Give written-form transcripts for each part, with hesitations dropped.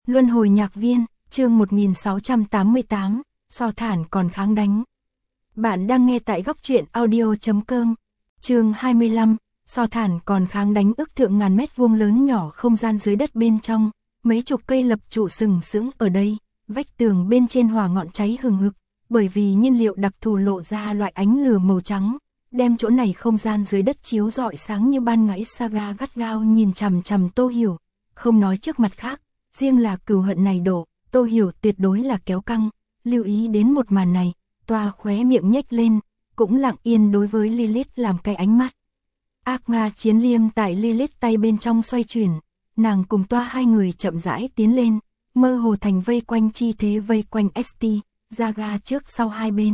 Luân hồi nhạc viên, chương 1688, so thản còn kháng đánh. Bạn đang nghe tại góc truyện audio.com. Chương 25, so thản còn kháng đánh. Ước thượng ngàn mét vuông lớn nhỏ không gian dưới đất bên trong, mấy chục cây lập trụ sừng sững ở đây, vách tường bên trên hỏa ngọn cháy hừng hực, bởi vì nhiên liệu đặc thù lộ ra loại ánh lửa màu trắng, đem chỗ này không gian dưới đất chiếu rọi sáng như ban ngày. Saga gắt gao nhìn chằm chằm Tô Hiểu, không nói trước mặt khác, riêng là cừu hận này đổ, Tô Hiểu tuyệt đối là kéo căng. Lưu ý đến một màn này, toa khóe miệng nhếch lên, cũng lặng yên đối với Lilith làm cái ánh mắt. Ác ma chiến liêm tại Lilith tay bên trong xoay chuyển, nàng cùng toa hai người chậm rãi tiến lên, mơ hồ thành vây quanh chi thế vây quanh ST, Saga trước sau hai bên.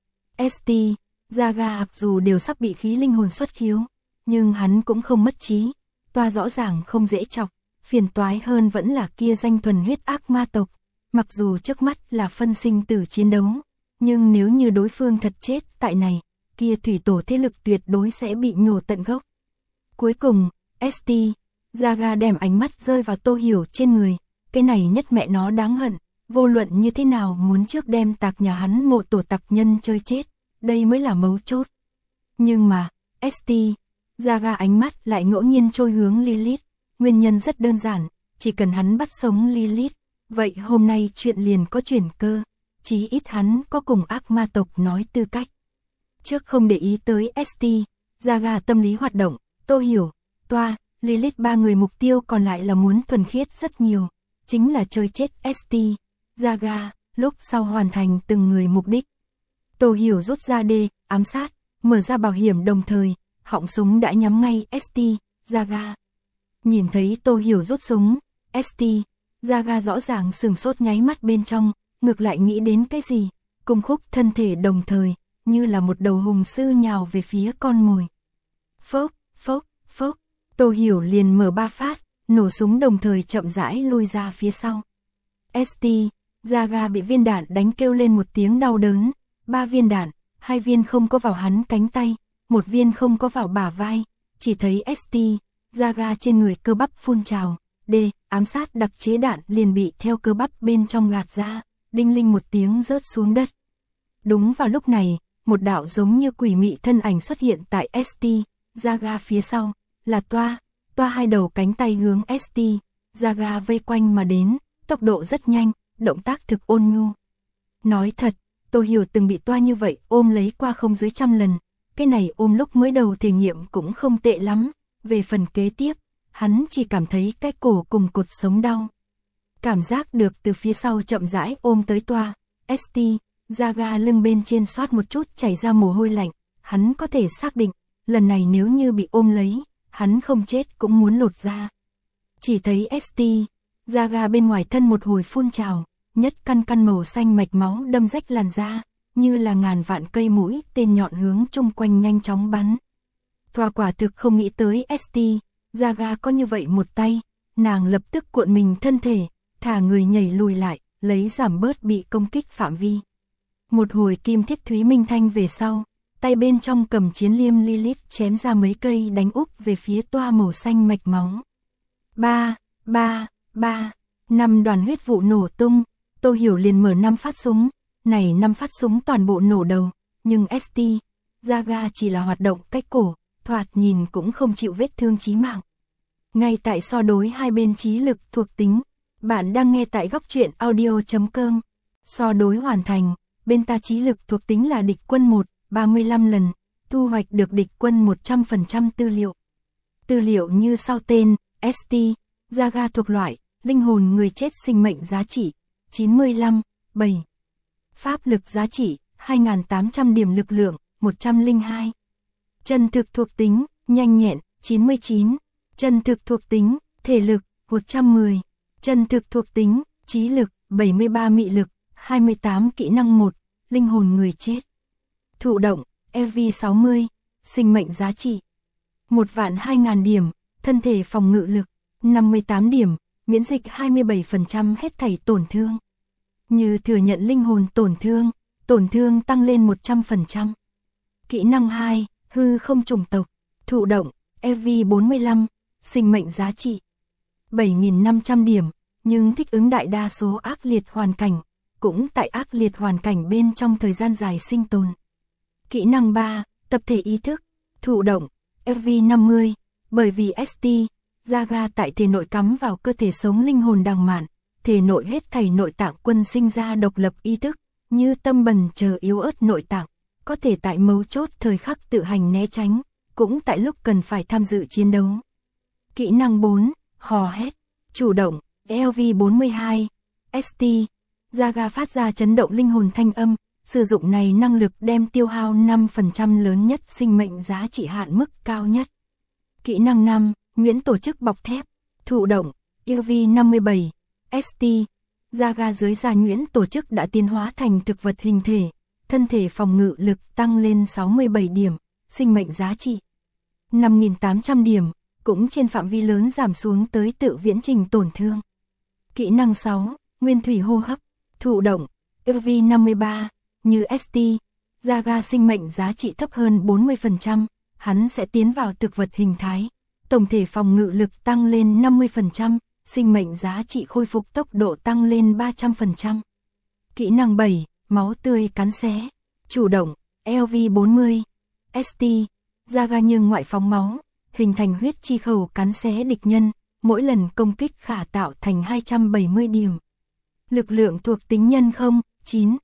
ST, Saga dù đều sắp bị khí linh hồn xuất khiếu, nhưng hắn cũng không mất trí, toa rõ ràng không dễ chọc, phiền toái hơn vẫn là kia danh thuần huyết ác ma tộc. Mặc dù trước mắt là phân sinh tử chiến đấu, nhưng nếu như đối phương thật chết tại này, kia thủy tổ thế lực tuyệt đối sẽ bị nhổ tận gốc. Cuối cùng, ST, Saga đem ánh mắt rơi vào Tô Hiểu trên người, cái này nhất mẹ nó đáng hận, vô luận như thế nào muốn trước đem tạc nhà hắn mộ tổ tặc nhân chơi chết, đây mới là mấu chốt. Nhưng mà, ST, Saga ánh mắt lại ngẫu nhiên trôi hướng Lilith, nguyên nhân rất đơn giản, chỉ cần hắn bắt sống Lilith, vậy hôm nay chuyện liền có chuyển cơ, chí ít hắn có cùng ác ma tộc nói tư cách. Trước không để ý tới ST, Saga tâm lý hoạt động, Tô Hiểu, toa, Lilith ba người mục tiêu còn lại là muốn thuần khiết rất nhiều, chính là chơi chết ST, Saga, lúc sau hoàn thành từng người mục đích. Tô Hiểu rút ra đê, ám sát, mở ra bảo hiểm đồng thời, họng súng đã nhắm ngay ST, Saga. Nhìn thấy Tô Hiểu rút súng, ST, Saga rõ ràng sừng sốt nháy mắt bên trong, ngược lại nghĩ đến cái gì, cùng khúc thân thể đồng thời, như là một đầu hùng sư nhào về phía con mồi. Phốc, phốc, phốc, Tô Hiểu liền mở ba phát, nổ súng đồng thời chậm rãi lui ra phía sau. ST, Saga bị viên đạn đánh kêu lên một tiếng đau đớn, 3 viên đạn, 2 viên không có vào hắn cánh tay, 1 viên không có vào bả vai, chỉ thấy ST, Saga trên người cơ bắp phun trào, ám sát đặc chế đạn liền bị theo cơ bắp bên trong gạt ra, đinh linh một tiếng rớt xuống đất. Đúng vào lúc này, một đạo giống như quỷ mị thân ảnh xuất hiện tại ST, Saga phía sau, là toa hai đầu cánh tay hướng ST, Saga vây quanh mà đến, tốc độ rất nhanh, động tác thực ôn nhu. Nói thật, Tô Hiểu từng bị toa như vậy ôm lấy qua không dưới 100 lần, cái này ôm lúc mới đầu thể nghiệm cũng không tệ lắm, về phần kế tiếp, hắn chỉ cảm thấy cái cổ cùng cột sống đau. Cảm giác được từ phía sau chậm rãi ôm tới toa, ST, Saga lưng bên trên xoát một chút chảy ra mồ hôi lạnh, hắn có thể xác định, lần này nếu như bị ôm lấy, hắn không chết cũng muốn lột ra. Chỉ thấy ST, Saga bên ngoài thân một hồi phun trào, nhất căn màu xanh mạch máu đâm rách làn da, như là ngàn vạn cây mũi tên nhọn hướng chung quanh nhanh chóng bắn. Thoa quả thực không nghĩ tới ST, Saga có như vậy một tay, nàng lập tức cuộn mình thân thể, thả người nhảy lùi lại, lấy giảm bớt bị công kích phạm vi. Một hồi kim thiết thúy minh thanh về sau, tay bên trong cầm chiến liêm Lilith chém ra mấy cây đánh úp về phía toa màu xanh mạch máu. 5 đoàn huyết vụ nổ tung, Tô Hiểu liền mở 5 phát súng, này 5 phát súng toàn bộ nổ đầu, nhưng ST, Saga chỉ là hoạt động cách cổ, thoạt nhìn cũng không chịu vết thương chí mạng. Ngay tại so đối hai bên trí lực thuộc tính, bạn đang nghe tại góc truyện audio.com. So đối hoàn thành, bên ta trí lực thuộc tính là địch quân 1, 35 lần, thu hoạch được địch quân 100% tư liệu. Tư liệu như sau: tên, ST, Saga thuộc loại, linh hồn người chết sinh mệnh giá trị, 95, 7. Pháp lực giá trị, 2.800 điểm lực lượng, 102. Chân thực thuộc tính, nhanh nhẹn, 99. Chân thực thuộc tính, thể lực, 110. Chân thực thuộc tính, trí lực, 73 mị lực, 28 kỹ năng 1, linh hồn người chết. Thụ động, EV 60, sinh mệnh giá trị 1.200.000 điểm, thân thể phòng ngự lực, 58 điểm, miễn dịch 27% hết thảy tổn thương. Như thừa nhận linh hồn tổn thương tăng lên 100%. Kỹ năng 2, hư không chủng tộc, thụ động, EV 45, sinh mệnh giá trị 7.500 điểm, nhưng thích ứng đại đa số ác liệt hoàn cảnh, cũng tại ác liệt hoàn cảnh bên trong thời gian dài sinh tồn. Kỹ năng 3, tập thể ý thức, thụ động, FV50, bởi vì ST, Jaga tại thể nội cắm vào cơ thể sống linh hồn đàng mạn, thể nội hết thảy nội tạng quân sinh ra độc lập ý thức, như tâm bần chờ yếu ớt nội tạng, có thể tại mấu chốt thời khắc tự hành né tránh, cũng tại lúc cần phải tham dự chiến đấu. Kỹ năng 4, hò hét, chủ động, LV42, ST, Jaga phát ra chấn động linh hồn thanh âm, sử dụng này năng lực đem tiêu hao 5% lớn nhất sinh mệnh giá trị hạn mức cao nhất. Kỹ năng 5, nhuyễn tổ chức bọc thép, thụ động, LV57, ST, Jaga dưới da nhuyễn tổ chức đã tiến hóa thành thực vật hình thể, thân thể phòng ngự lực tăng lên 67 điểm, sinh mệnh giá trị 5.800 điểm, cũng trên phạm vi lớn giảm xuống tới tự viễn trình tổn thương. Kỹ năng 6, nguyên thủy hô hấp, thụ động, LV53, như ST, Jaga sinh mệnh giá trị thấp hơn 40%, hắn sẽ tiến vào thực vật hình thái, tổng thể phòng ngự lực tăng lên 50%, sinh mệnh giá trị khôi phục tốc độ tăng lên 300%. Kỹ năng 7, máu tươi cắn xé, chủ động, LV40, ST, Jaga nhưng ngoại phóng máu, hình thành huyết chi khẩu cắn xé địch nhân, mỗi lần công kích khả tạo thành 270 điểm. Lực lượng thuộc tính nhân không, 9,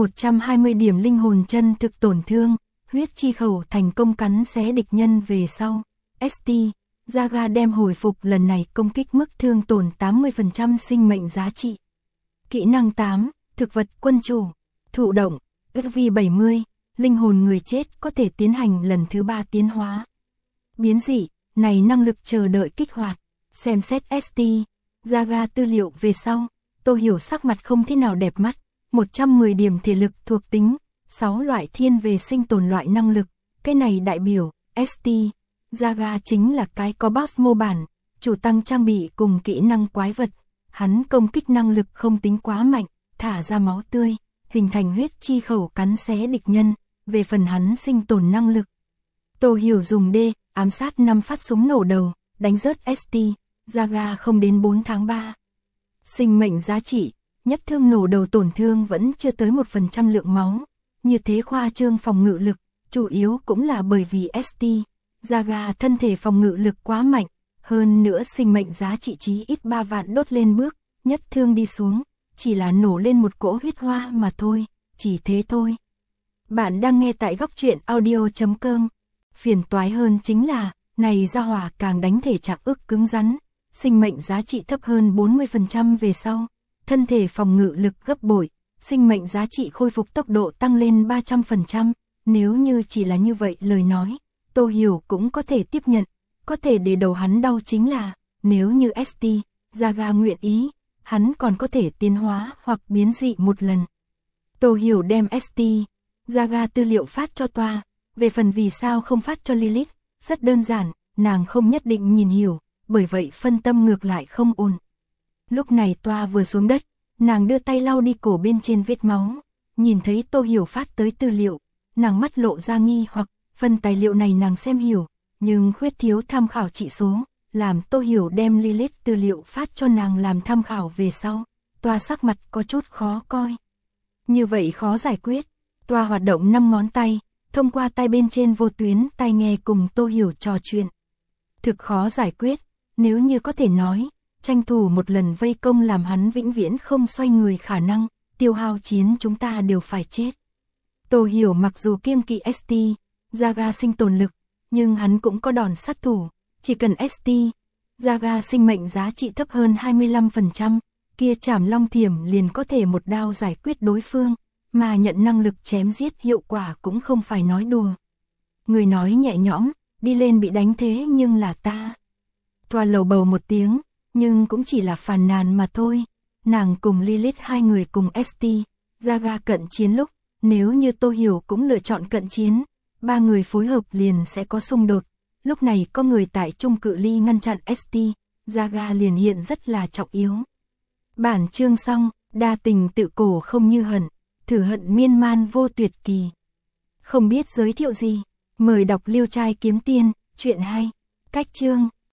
120 điểm linh hồn chân thực tổn thương, huyết chi khẩu thành công cắn xé địch nhân về sau. ST, Jaga đem hồi phục lần này công kích mức thương tổn 80% sinh mệnh giá trị. Kỹ năng 8, thực vật quân chủ, thụ động, FV70, linh hồn người chết có thể tiến hành lần thứ 3 tiến hóa. Biến dị, này năng lực chờ đợi kích hoạt, xem xét ST, Jaga tư liệu về sau, Tô Hiểu sắc mặt không thế nào đẹp mắt, 110 điểm thể lực thuộc tính, 6 loại thiên về sinh tồn loại năng lực, cái này đại biểu, ST, Jaga chính là cái có boss mô bản, chủ tăng trang bị cùng kỹ năng quái vật, hắn công kích năng lực không tính quá mạnh, thả ra máu tươi, hình thành huyết chi khẩu cắn xé địch nhân, về phần hắn sinh tồn năng lực. Tô Hiểu dùng D, ám sát 5 phát súng nổ đầu, đánh rớt ST, Jaga không đến 4 tháng 3. Sinh mệnh giá trị, nhất thương nổ đầu tổn thương vẫn chưa tới 1% lượng máu, như thế khoa trương phòng ngự lực, chủ yếu cũng là bởi vì ST, Jaga thân thể phòng ngự lực quá mạnh, hơn nữa sinh mệnh giá trị chí ít 3 vạn đốt lên bước, nhất thương đi xuống, chỉ là nổ lên một cỗ huyết hoa mà thôi, chỉ thế thôi. Bạn đang nghe tại góc truyện audio.com. Phiền toái hơn chính là, này ra hỏa càng đánh thể trạng ức cứng rắn, sinh mệnh giá trị thấp hơn 40% về sau, thân thể phòng ngự lực gấp bội, sinh mệnh giá trị khôi phục tốc độ tăng lên 300%, nếu như chỉ là như vậy lời nói, Tô Hiểu cũng có thể tiếp nhận, có thể để đầu hắn đau chính là, nếu như ST, Jaga nguyện ý, hắn còn có thể tiến hóa hoặc biến dị một lần. Tô Hiểu đem ST, Jaga tư liệu phát cho Toa, về phần vì sao không phát cho Lilith, rất đơn giản, nàng không nhất định nhìn hiểu, bởi vậy phân tâm ngược lại không ổn. Lúc này Toa vừa xuống đất, nàng đưa tay lau đi cổ bên trên vết máu, nhìn thấy Tô Hiểu phát tới tư liệu, nàng mắt lộ ra nghi hoặc, phần tài liệu này nàng xem hiểu, nhưng khuyết thiếu tham khảo chỉ số, làm Tô Hiểu đem Lilith tư liệu phát cho nàng làm tham khảo về sau, Toa sắc mặt có chút khó coi. Như vậy khó giải quyết, Toa hoạt động 5 ngón tay, thông qua tay bên trên vô tuyến tai nghe cùng Tô Hiểu trò chuyện. Thực khó giải quyết, nếu như có thể nói, tranh thủ một lần vây công làm hắn vĩnh viễn không xoay người khả năng, tiêu hao chiến chúng ta đều phải chết. Tô Hiểu mặc dù kiêng kỵ ST, Jaga sinh tồn lực, nhưng hắn cũng có đòn sát thủ, chỉ cần ST, Jaga sinh mệnh giá trị thấp hơn 25%, kia Trảm Long Thiểm liền có thể một đao giải quyết đối phương, mà nhận năng lực chém giết hiệu quả cũng không phải nói đùa. Người nói nhẹ nhõm, đi lên bị đánh thế nhưng là ta. Toa lầu bầu một tiếng, nhưng cũng chỉ là phàn nàn mà thôi. Nàng cùng Lilith hai người cùng ST, Jaga cận chiến lúc, nếu như Tô Hiểu cũng lựa chọn cận chiến, ba người phối hợp liền sẽ có xung đột. Lúc này có người tại trung cự ly ngăn chặn ST, Jaga liền hiện rất là trọng yếu. Bản chương xong, đa tình tự cổ không như hận, thử hận miên man vô tuyệt kỳ. Không biết giới thiệu gì, mời đọc Liêu Trai Kiếm Tiên, chuyện hay. Cách chương